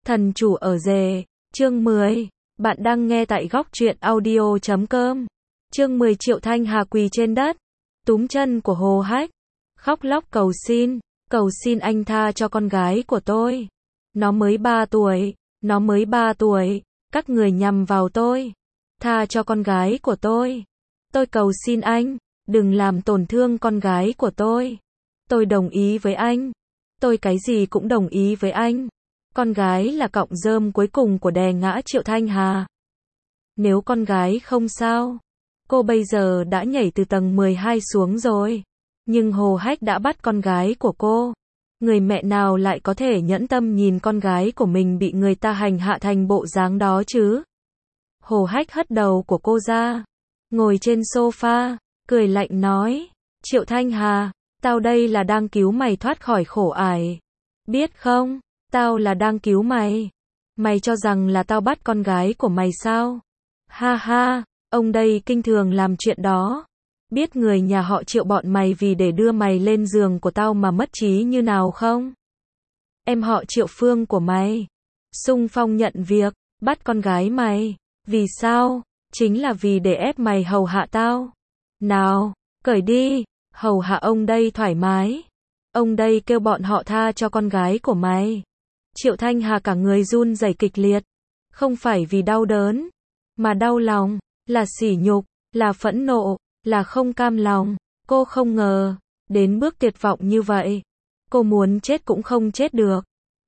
Thần chủ ở rể, chương 10. Bạn đang nghe tại góc truyện audio.com. Chương 10. Triệu Thanh Hà quỳ trên đất, túm chân của Hồ Hách, khóc lóc cầu xin anh tha cho con gái của tôi. Nó mới 3 tuổi, các người nhằm vào tôi. Tha cho con gái của tôi. Tôi cầu xin anh, đừng làm tổn thương con gái của tôi. Tôi đồng ý với anh. Tôi cái gì cũng đồng ý với anh. Con gái là cọng rơm cuối cùng của đè ngã Triệu Thanh Hà. Nếu con gái không sao, cô bây giờ đã nhảy từ tầng 12 xuống rồi. Nhưng Hồ Hách đã bắt con gái của cô. Người mẹ nào lại có thể nhẫn tâm nhìn con gái của mình bị người ta hành hạ thành bộ dáng đó chứ? Hồ Hách hất đầu của cô ra, ngồi trên sofa, cười lạnh nói, Triệu Thanh Hà, tao đây là đang cứu mày thoát khỏi khổ ải. Biết không, tao là đang cứu mày. Mày cho rằng là tao bắt con gái của mày sao? Ha ha, ông đây kinh thường làm chuyện đó. Biết người nhà họ Triệu bọn mày vì để đưa mày lên giường của tao mà mất trí như nào không? Em họ Triệu Phương của mày xung phong nhận việc bắt con gái mày. Vì sao? Chính là vì để ép mày hầu hạ tao. Nào, cởi đi, hầu hạ ông đây thoải mái. Ông đây kêu bọn họ tha cho con gái của mày. Triệu Thanh Hà cả người run rẩy kịch liệt. Không phải vì đau đớn, mà đau lòng, là sỉ nhục, là phẫn nộ, là không cam lòng. Cô không ngờ, đến bước tuyệt vọng như vậy. Cô muốn chết cũng không chết được.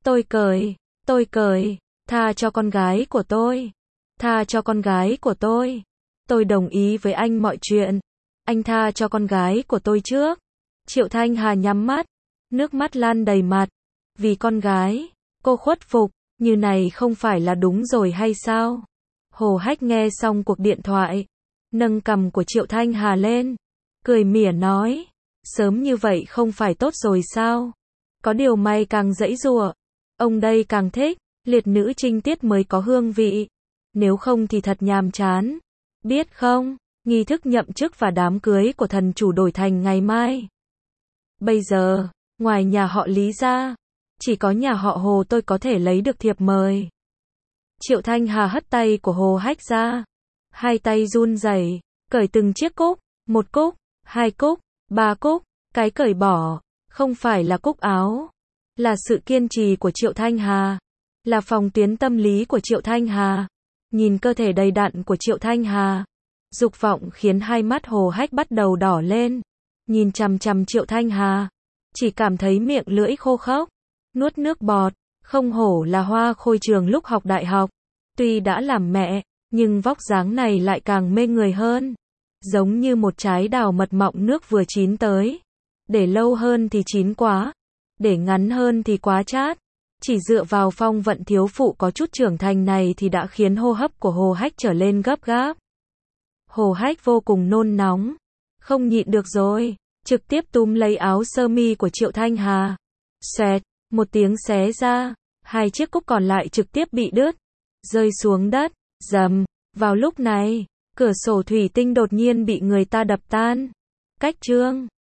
Tôi cởi, tha cho con gái của tôi. Tha cho con gái của tôi. Tôi đồng ý với anh mọi chuyện. Anh tha cho con gái của tôi trước. Triệu Thanh Hà nhắm mắt, nước mắt lan đầy mặt. Vì con gái, cô khuất phục, như này không phải là đúng rồi hay sao? Hồ Hách nghe xong cuộc điện thoại, nâng cằm của Triệu Thanh Hà lên, cười mỉa nói, sớm như vậy không phải tốt rồi sao? Có điều mày càng giãy giụa, ông đây càng thích, liệt nữ trinh tiết mới có hương vị. Nếu không thì thật nhàm chán. Biết không, nghi thức nhậm chức và đám cưới của thần chủ đổi thành ngày mai. Bây giờ, ngoài nhà họ Lý ra, chỉ có nhà họ Hồ tôi có thể lấy được thiệp mời. Triệu Thanh Hà hất tay của Hồ Hách ra. Hai tay run rẩy, cởi từng chiếc cúc, 1 cúc, 2 cúc, 3 cúc, cái cởi bỏ, không phải là cúc áo, là sự kiên trì của Triệu Thanh Hà, là phòng tuyến tâm lý của Triệu Thanh Hà. Nhìn cơ thể đầy đặn của Triệu Thanh Hà, dục vọng khiến hai mắt Hồ Hách bắt đầu đỏ lên. Nhìn chằm chằm Triệu Thanh Hà, chỉ cảm thấy miệng lưỡi khô khốc, nuốt nước bọt. Không hổ là hoa khôi trường lúc học đại học. Tuy đã làm mẹ, nhưng vóc dáng này lại càng mê người hơn. Giống như một trái đào mật mọng nước vừa chín tới. Để lâu hơn thì chín quá, để ngắn hơn thì quá chát. Chỉ dựa vào phong vận thiếu phụ có chút trưởng thành này thì đã khiến hô hấp của Hồ Hách trở lên gấp gáp. Hồ Hách vô cùng nôn nóng, không nhịn được rồi, trực tiếp túm lấy áo sơ mi của Triệu Thanh Hà. Xoẹt, một tiếng xé ra, 2 chiếc cúc còn lại trực tiếp bị đứt, rơi xuống đất. Rầm, vào lúc này, cửa sổ thủy tinh đột nhiên bị người ta đập tan. Cách chương